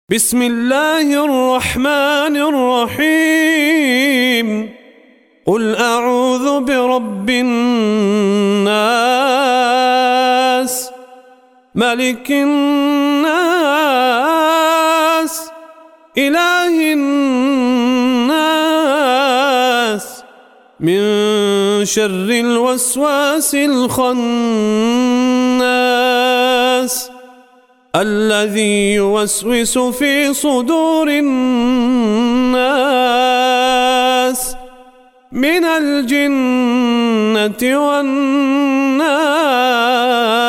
بسم الله الرحمن الرحيم قل أعوذ برب الناس ملك الناس إله الناس من شر الوسواس الخناس الذي يوسوس في صدور الناس من الجنة والناس.